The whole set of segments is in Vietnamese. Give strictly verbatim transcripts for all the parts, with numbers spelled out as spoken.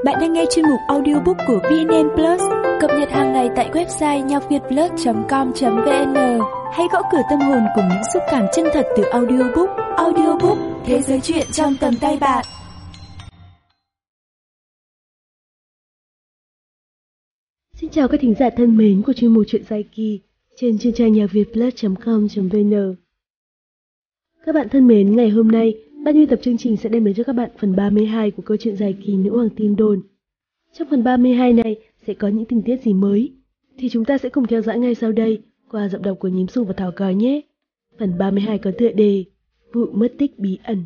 Bạn đang nghe chuyên mục audiobook của vê en en Plus, cập nhật hàng ngày tại website nhacvietplus chấm com chấm vn. Hãy gõ cửa tâm hồn cùng những xúc cảm chân thật từ audiobook. Audiobook, thế giới truyện trong tầm tay bạn. Xin chào các thính giả thân mến của chuyên mục truyện dài kỳ trên chuyên trang nhacvietplus chấm com chấm vn. Các bạn thân mến, ngày hôm nay, ban biên tập chương trình sẽ đem đến cho các bạn phần ba mươi hai của câu chuyện dài kỳ Nữ Hoàng Tin Đồn. Trong phần ba mươi hai này sẽ có những tình tiết gì mới thì chúng ta sẽ cùng theo dõi ngay sau đây qua giọng đọc của Nhím Sùng và Thảo Còi nhé. Phần ba mươi hai có tựa đề Vụ mất tích bí ẩn.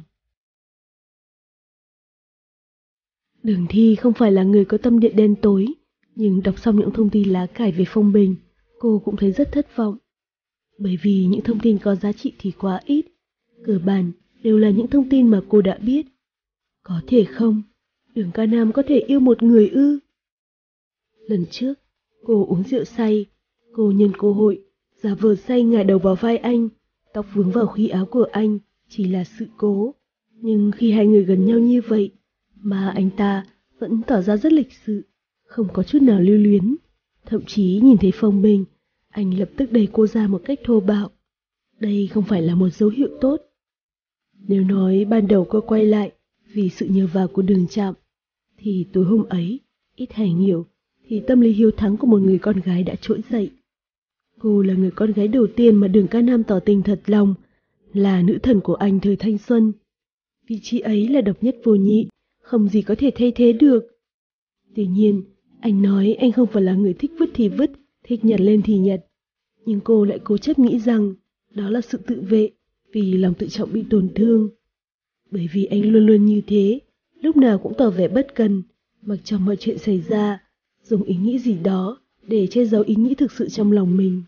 Đường Thi không phải là người có tâm địa đen tối, nhưng đọc xong những thông tin lá cải về Phong Bình, cô cũng thấy rất thất vọng. Bởi vì những thông tin có giá trị thì quá ít, cơ bản đều là những thông tin mà cô đã biết. Có thể không? Đường Ca Nam có thể yêu một người ư? Lần trước, cô uống rượu say, cô nhân cơ hội, giả vờ say ngả đầu vào vai anh, tóc vướng vào khuy áo của anh, chỉ là sự cố. Nhưng khi hai người gần nhau như vậy, mà anh ta vẫn tỏ ra rất lịch sự, không có chút nào lưu luyến. Thậm chí nhìn thấy Phong Bình, anh lập tức đẩy cô ra một cách thô bạo. Đây không phải là một dấu hiệu tốt. Nếu nói ban đầu cô quay lại vì sự nhờ vào của Đường Trạm, thì tối hôm ấy, ít hay nhiều, thì tâm lý hiếu thắng của một người con gái đã trỗi dậy. Cô là người con gái đầu tiên mà Đường Ca Nam tỏ tình thật lòng, là nữ thần của anh thời thanh xuân. Vị trí ấy là độc nhất vô nhị, không gì có thể thay thế được. Tuy nhiên, anh nói anh không phải là người thích vứt thì vứt, thích nhặt lên thì nhặt. Nhưng cô lại cố chấp nghĩ rằng đó là sự tự vệ, vì lòng tự trọng bị tổn thương. Bởi vì anh luôn luôn như thế, lúc nào cũng tỏ vẻ bất cần, mặc cho mọi chuyện xảy ra, dùng ý nghĩ gì đó để che giấu ý nghĩ thực sự trong lòng mình.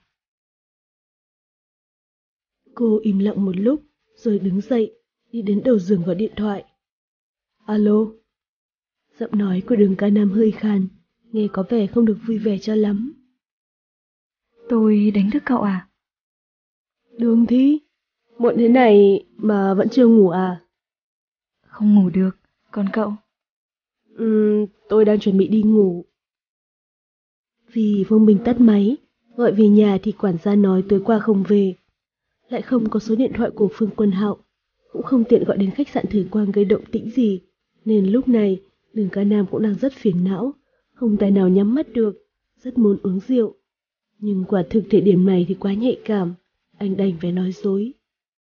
Cô im lặng một lúc, rồi đứng dậy, đi đến đầu giường gọi điện thoại. Alo? Giọng nói của Đường Ca Nam hơi khàn, nghe có vẻ không được vui vẻ cho lắm. Tôi đánh thức cậu à? Đường Thi, muộn thế này mà vẫn chưa ngủ à? Không ngủ được, còn cậu? Ừm, tôi đang chuẩn bị đi ngủ. Vì Phương Bình tắt máy, gọi về nhà thì quản gia nói tối qua không về. Lại không có số điện thoại của Phương Quân Hạo, cũng không tiện gọi đến khách sạn Thời Quang gây động tĩnh gì, nên lúc này Đường Ca Nam cũng đang rất phiền não, không tài nào nhắm mắt được, rất muốn uống rượu. Nhưng quả thực thời điểm này thì quá nhạy cảm, anh đành phải nói dối.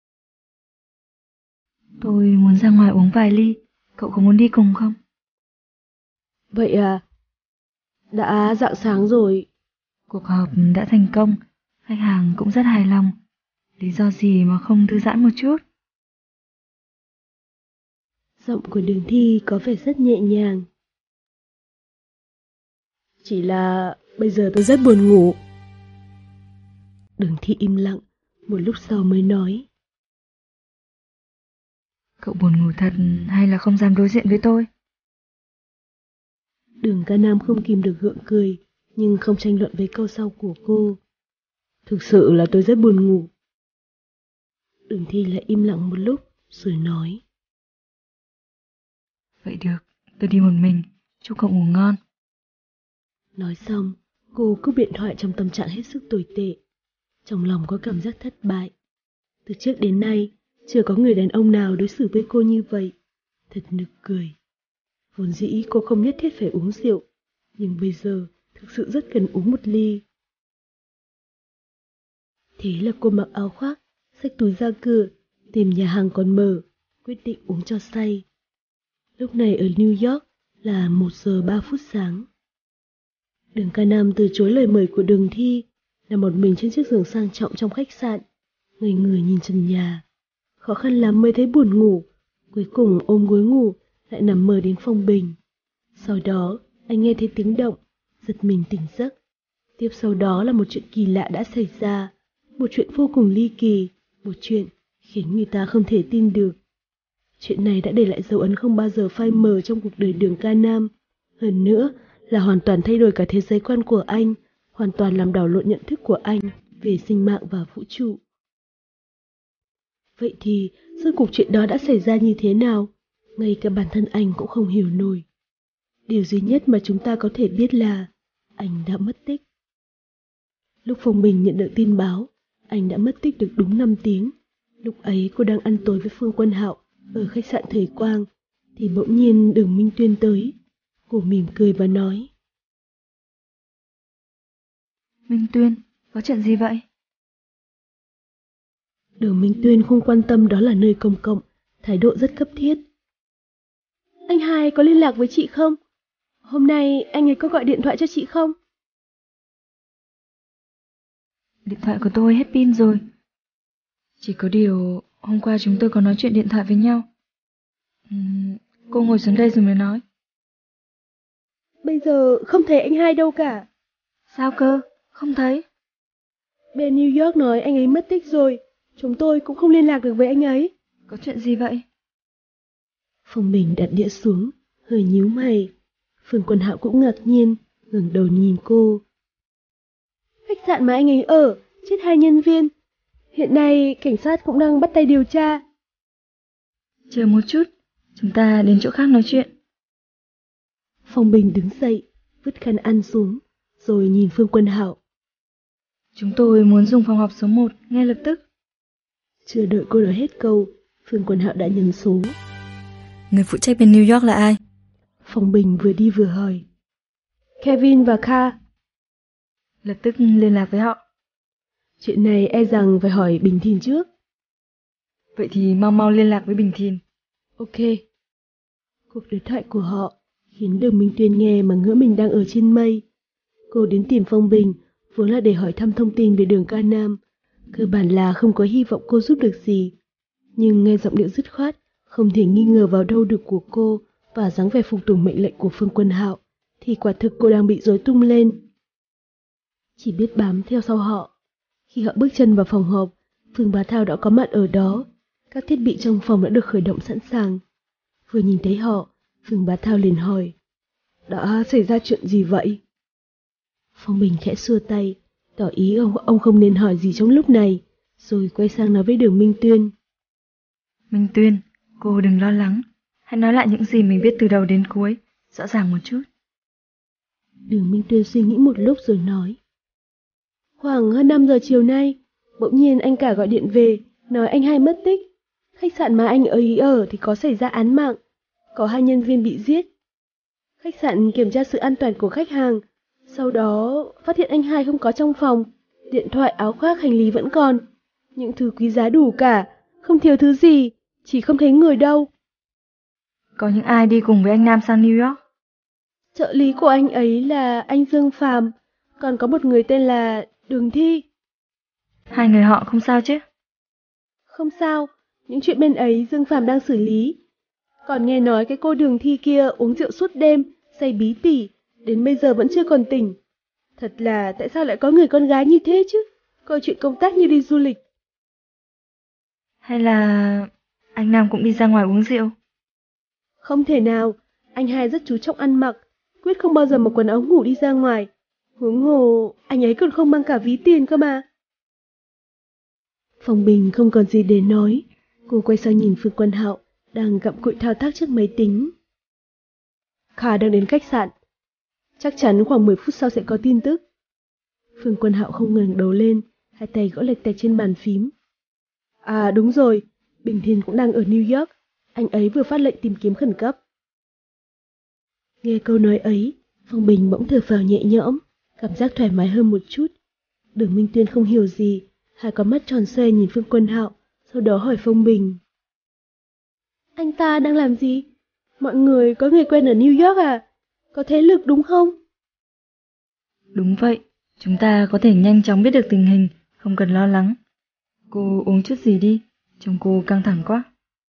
Tôi muốn ra ngoài uống vài ly, cậu có muốn đi cùng không? Vậy à? Đã rạng sáng rồi. Cuộc họp đã thành công, khách hàng cũng rất hài lòng. Lý do gì mà không thư giãn một chút? Giọng của Đường Thi có vẻ rất nhẹ nhàng. Chỉ là bây giờ tôi rất buồn ngủ. Đường Thi im lặng, một lúc sau mới nói. Cậu buồn ngủ thật hay là không dám đối diện với tôi? Đường Ca Nam không kìm được gượng cười, nhưng không tranh luận với câu sau của cô. Thực sự là tôi rất buồn ngủ. Đường Thi lại im lặng một lúc, rồi nói. Vậy được, tôi đi một mình, chúc cậu ngủ ngon. Nói xong, cô cúp điện thoại trong tâm trạng hết sức tồi tệ. Trong lòng có cảm giác thất bại. Từ trước đến nay, chưa có người đàn ông nào đối xử với cô như vậy. Thật nực cười. Vốn dĩ cô không nhất thiết phải uống rượu, nhưng bây giờ thực sự rất cần uống một ly. Thế là cô mặc áo khoác, xách túi ra cửa, tìm nhà hàng còn mở, quyết định uống cho say. Lúc này ở New York là một giờ ba phút sáng. Đường Ca Nam từ chối lời mời của Đường Thi, nằm một mình trên chiếc giường sang trọng trong khách sạn, ngây người nhìn trần nhà. Khó khăn lắm mới thấy buồn ngủ, cuối cùng ôm gối ngủ, lại nằm mơ đến Phong Bình. Sau đó, anh nghe thấy tiếng động, giật mình tỉnh giấc. Tiếp sau đó là một chuyện kỳ lạ đã xảy ra, một chuyện vô cùng ly kỳ, một chuyện khiến người ta không thể tin được. Chuyện này đã để lại dấu ấn không bao giờ phai mờ trong cuộc đời Đường Ca Nam. Hơn nữa là hoàn toàn thay đổi cả thế giới quan của anh, hoàn toàn làm đảo lộn nhận thức của anh về sinh mạng và vũ trụ. Vậy thì, rốt cuộc chuyện đó đã xảy ra như thế nào? Ngay cả bản thân anh cũng không hiểu nổi. Điều duy nhất mà chúng ta có thể biết là anh đã mất tích. Lúc Phong Bình nhận được tin báo, anh đã mất tích được đúng năm tiếng. Lúc ấy cô đang ăn tối với Phương Quân Hạo ở khách sạn Thời Quang, thì bỗng nhiên Đường Minh Tuyên tới. Cô mỉm cười và nói: Minh Tuyên, có chuyện gì vậy? Đường Minh Tuyên không quan tâm đó là nơi công cộng, thái độ rất cấp thiết. Anh hai có liên lạc với chị không? Hôm nay anh ấy có gọi điện thoại cho chị không? Điện thoại của tôi hết pin rồi. Chỉ có điều hôm qua chúng tôi có nói chuyện điện thoại với nhau. Uhm, cô ngồi xuống đây rồi mới nói. Bây giờ không thấy anh hai đâu cả. Sao cơ? Không thấy. Bên New York nói anh ấy mất tích rồi. Chúng tôi cũng không liên lạc được với anh ấy. Có chuyện gì vậy? Phong Bình đặt đĩa xuống, hơi nhíu mày. Phương Quân Hạo cũng ngạc nhiên, ngẩng đầu nhìn cô. Khách sạn mà anh ấy ở, chết hai nhân viên. Hiện nay cảnh sát cũng đang bắt tay điều tra. Chờ một chút, chúng ta đến chỗ khác nói chuyện. Phong Bình đứng dậy, vứt khăn ăn xuống, rồi nhìn Phương Quân Hạo. Chúng tôi muốn dùng phòng họp số một ngay lập tức. Chưa đợi cô nói hết câu, Phương Quân Hạo đã nhấn số. Người phụ trách bên New York là ai? Phong Bình vừa đi vừa hỏi. Kevin và Kha. Lập tức liên lạc với họ. Chuyện này e rằng phải hỏi Bình Thìn trước. Vậy thì mau mau liên lạc với Bình Thìn. Ok. Cuộc đối thoại của họ khiến Đường Minh Tuyên nghe mà ngỡ mình đang ở trên mây. Cô đến tìm Phong Bình vốn là để hỏi thăm thông tin về Đường Ca Nam. Cơ bản là không có hy vọng cô giúp được gì. Nhưng nghe giọng điệu dứt khoát, không thể nghi ngờ vào đâu được của cô và dáng vẻ phục tùng mệnh lệnh của Phương Quân Hạo, thì quả thực cô đang bị rối tung lên. Chỉ biết bám theo sau họ. Khi họ bước chân vào phòng họp, Phương Bá Thao đã có mặt ở đó. Các thiết bị trong phòng đã được khởi động sẵn sàng. Vừa nhìn thấy họ, Phương Bá Thao liền hỏi: đã xảy ra chuyện gì vậy? Phong Bình khẽ xua tay, tỏ ý ông, ông không nên hỏi gì trong lúc này, rồi quay sang nói với Đường Minh Tuyên. Minh Tuyên, cô đừng lo lắng. Hãy nói lại những gì mình biết từ đầu đến cuối, rõ ràng một chút. Đường Minh Tuyên suy nghĩ một lúc rồi nói. Khoảng hơn năm giờ chiều nay, bỗng nhiên anh cả gọi điện về, nói anh hai mất tích. Khách sạn mà anh ấy ở thì có xảy ra án mạng, có hai nhân viên bị giết. Khách sạn kiểm tra sự an toàn của khách hàng, sau đó phát hiện anh hai không có trong phòng, điện thoại, áo khoác, hành lý vẫn còn. Những thứ quý giá đủ cả, không thiếu thứ gì, chỉ không thấy người đâu. Có những ai đi cùng với anh Nam sang New York? Trợ lý của anh ấy là anh Dương Phàm, còn có một người tên là Đường Thi. Hai người họ không sao chứ? Không sao, những chuyện bên ấy Dương Phàm đang xử lý. Còn nghe nói cái cô Đường Thi kia uống rượu suốt đêm, say bí tỉ, đến bây giờ vẫn chưa còn tỉnh. Thật là tại sao lại có người con gái như thế chứ, coi chuyện công tác như đi du lịch. Hay là anh Nam cũng đi ra ngoài uống rượu? Không thể nào, anh hai rất chú trọng ăn mặc, quyết không bao giờ mặc quần áo ngủ đi ra ngoài. Huống hồ, anh ấy còn không mang cả ví tiền cơ mà. Phong Bình không còn gì để nói, cô quay sang nhìn Phương Quân Hạo đang gặm cụi thao tác trước máy tính. Kha đang đến khách sạn, chắc chắn khoảng mười phút sau sẽ có tin tức. Phương Quân Hạo không ngẩng đầu lên, hai tay gõ lệch tạch trên bàn phím. À đúng rồi, Bình Thìn cũng đang ở New York, anh ấy vừa phát lệnh tìm kiếm khẩn cấp. Nghe câu nói ấy, Phong Bình bỗng thở phào nhẹ nhõm, cảm giác thoải mái hơn một chút. Đường Minh Tuyên không hiểu gì, hai con mắt tròn xoe nhìn Phương Quân Hạo, sau đó hỏi Phong Bình. Anh ta đang làm gì? Mọi người có người quen ở New York à? Có thế lực đúng không? Đúng vậy, chúng ta có thể nhanh chóng biết được tình hình, không cần lo lắng. Cô uống chút gì đi, trông cô căng thẳng quá.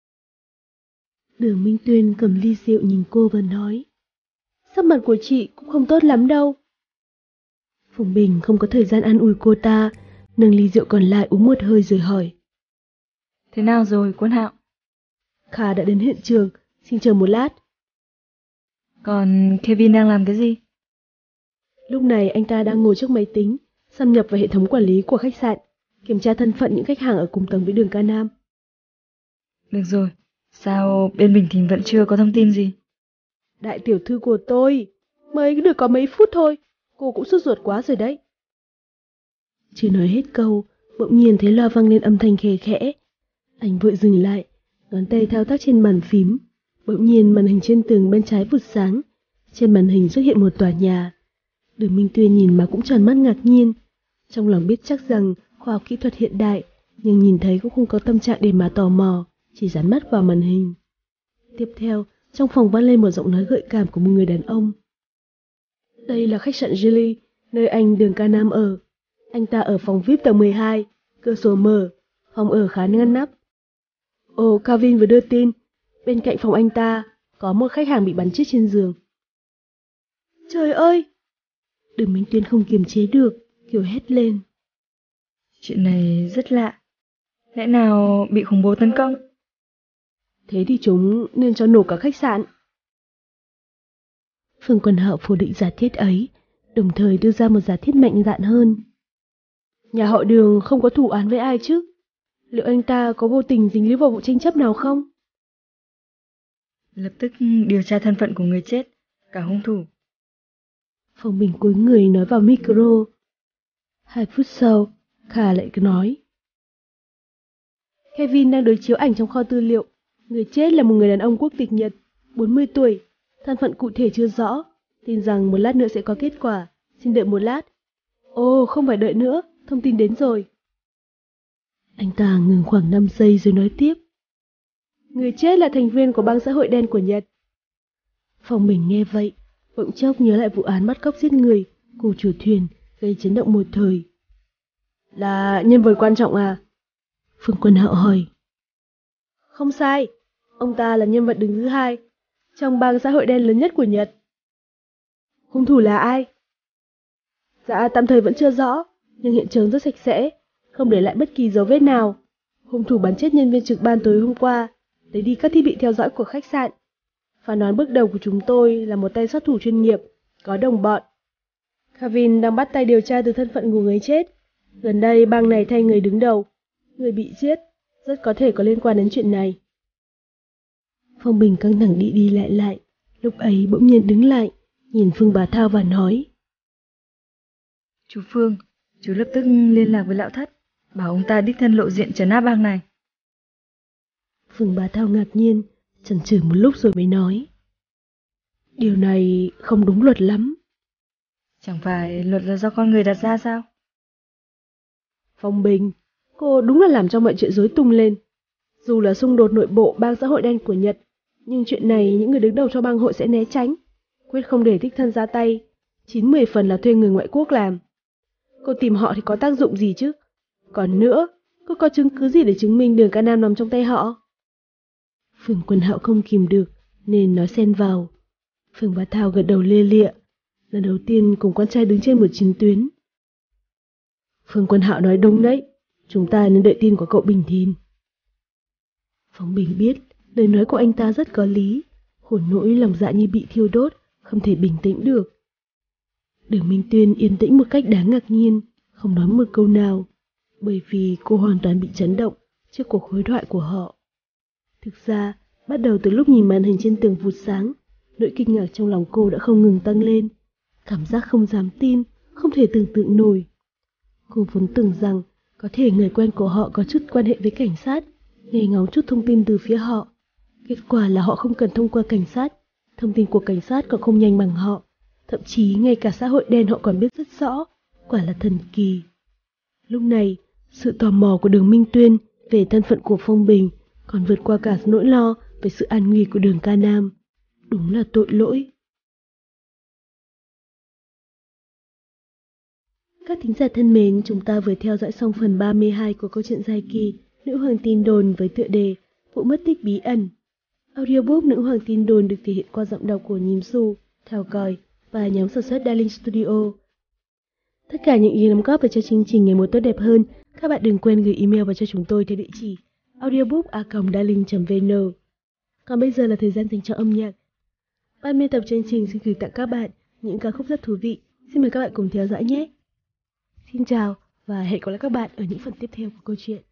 Đường Minh Tuyên cầm ly rượu nhìn cô và nói. Sắc mặt của chị cũng không tốt lắm đâu. Phong Bình không có thời gian an ủi cô ta, nâng ly rượu còn lại uống một hơi rồi hỏi. Thế nào rồi, Quân Hạo? Kha đã đến hiện trường, xin chờ một lát. Còn Kevin đang làm cái gì? Lúc này anh ta đang ngồi trước máy tính, xâm nhập vào hệ thống quản lý của khách sạn, kiểm tra thân phận những khách hàng ở cùng tầng với Đường Ca Nam. Được rồi, sao bên Bình Thìn vẫn chưa có thông tin gì? Đại tiểu thư của tôi, mới được có mấy phút thôi, cô cũng sốt ruột quá rồi đấy. Chưa nói hết câu, bỗng nhiên thấy loa vang lên âm thanh khẽ khẽ. Anh vội dừng lại, ngón tay thao tác trên bàn phím. Bỗng nhiên màn hình trên tường bên trái vụt sáng. Trên màn hình xuất hiện một tòa nhà. Đường Minh Tuyên nhìn mà cũng tròn mắt ngạc nhiên. Trong lòng biết chắc rằng khoa học kỹ thuật hiện đại, nhưng nhìn thấy cũng không có tâm trạng để mà tò mò, chỉ dán mắt vào màn hình. Tiếp theo, trong phòng vang lên một giọng nói gợi cảm của một người đàn ông. Đây là khách sạn Julie, nơi anh Đường Ca Nam ở. Anh ta ở phòng vi ai pi tầng mười hai, cửa sổ mở, phòng ở khá ngăn nắp. Ồ, Calvin vừa đưa tin, bên cạnh phòng anh ta có một khách hàng bị bắn chết trên giường. Trời ơi! Đường Minh Tuyên không kiềm chế được, kiểu hét lên. Chuyện này rất lạ. Lẽ nào bị khủng bố tấn công? Thế thì chúng nên cho nổ cả khách sạn. Phương Quân Hạo phủ định giả thiết ấy, đồng thời đưa ra một giả thiết mạnh dạn hơn. Nhà họ Đường không có thù án với ai chứ? Liệu anh ta có vô tình dính líu vào vụ tranh chấp nào không? Lập tức điều tra thân phận của người chết, cả hung thủ. Phong Bình cúi người nói vào micro. Hai phút sau, Khả lại nói. Kevin đang đối chiếu ảnh trong kho tư liệu. Người chết là một người đàn ông quốc tịch Nhật, bốn mươi tuổi, thân phận cụ thể chưa rõ. Tin rằng một lát nữa sẽ có kết quả, xin đợi một lát. Ồ, không phải đợi nữa, thông tin đến rồi. Anh ta ngừng khoảng năm giây rồi nói tiếp. Người chết là thành viên của bang xã hội đen của Nhật. Phong Bình nghe vậy, bỗng chốc nhớ lại vụ án bắt cóc giết người, của chủ thuyền, gây chấn động một thời. Là nhân vật quan trọng à? Phương Quân Hạo hỏi. Không sai, ông ta là nhân vật đứng thứ hai, trong bang xã hội đen lớn nhất của Nhật. Hung thủ là ai? Dạ, tạm thời vẫn chưa rõ, nhưng hiện trường rất sạch sẽ, không để lại bất kỳ dấu vết nào. Hung thủ bắn chết nhân viên trực ban tối hôm qua, lấy đi các thiết bị theo dõi của khách sạn. Phán đoán bước đầu của chúng tôi là một tay sát thủ chuyên nghiệp, có đồng bọn. Kevin đang bắt tay điều tra từ thân phận của người chết. Gần đây bang này thay người đứng đầu. Người bị giết rất có thể có liên quan đến chuyện này. Phong Bình căng thẳng đi đi lại lại. Lúc ấy bỗng nhiên đứng lại, nhìn Phương Bá Thao và nói. Chú Phương, chú lập tức liên lạc với lão thất, bảo ông ta đích thân lộ diện trấn áp bang này. Phương Bá Thao ngạc nhiên, chần chừ một lúc rồi mới nói. Điều này không đúng luật lắm. Chẳng phải luật là do con người đặt ra sao? Phong Bình, cô đúng là làm cho mọi chuyện rối tung lên. Dù là xung đột nội bộ bang xã hội đen của Nhật, nhưng chuyện này những người đứng đầu cho bang hội sẽ né tránh, quyết không để đích thân ra tay, chín mười phần là thuê người ngoại quốc làm. Cô tìm họ thì có tác dụng gì chứ? Còn nữa, cô có chứng cứ gì để chứng minh Đường Ca Nam nằm trong tay họ? Phương Quân Hạo không kìm được, nên nói xen vào. Phương Bá Thao gật đầu lia lịa, lần đầu tiên cùng con trai đứng trên một chiến tuyến. Phương Quân Hạo nói đúng đấy, chúng ta nên đợi tin của cậu Bình Thìn. Phong Bình biết, lời nói của anh ta rất có lý, hồn nỗi lòng dạ như bị thiêu đốt, không thể bình tĩnh được. Đường Minh Tuyên yên tĩnh một cách đáng ngạc nhiên, không nói một câu nào, bởi vì cô hoàn toàn bị chấn động trước cuộc đối thoại của họ. Thực ra, bắt đầu từ lúc nhìn màn hình trên tường vụt sáng, nỗi kinh ngạc trong lòng cô đã không ngừng tăng lên, cảm giác không dám tin, không thể tưởng tượng nổi. Cô vốn tưởng rằng có thể người quen của họ có chút quan hệ với cảnh sát, nghe ngóng chút thông tin từ phía họ. Kết quả là họ không cần thông qua cảnh sát, thông tin của cảnh sát còn không nhanh bằng họ. Thậm chí ngay cả xã hội đen họ còn biết rất rõ, quả là thần kỳ. Lúc này, sự tò mò của Đường Minh Tuyên về thân phận của Phong Bình còn vượt qua cả nỗi lo về sự an nguy của Đường Ca Nam. Đúng là tội lỗi. Các thính giả thân mến, chúng ta vừa theo dõi xong phần ba mươi hai của câu chuyện dài kỳ Nữ Hoàng Tin Đồn với tựa đề Vụ mất tích bí ẩn. Audiobook Nữ Hoàng Tin Đồn được thể hiện qua giọng đọc của Nhím Xu, Thảo Còi và nhóm sản xuất Darling Studio. Tất cả những ý đóng góp về cho chương trình ngày một tốt đẹp hơn, các bạn đừng quên gửi email vào cho chúng tôi theo địa chỉ audiobook a còng darling chấm vn. Còn bây giờ là thời gian dành cho âm nhạc. Ban biên tập chương trình xin gửi tặng các bạn những ca khúc rất thú vị. Xin mời các bạn cùng theo dõi nhé. Xin chào và hẹn gặp lại các bạn ở những phần tiếp theo của câu chuyện.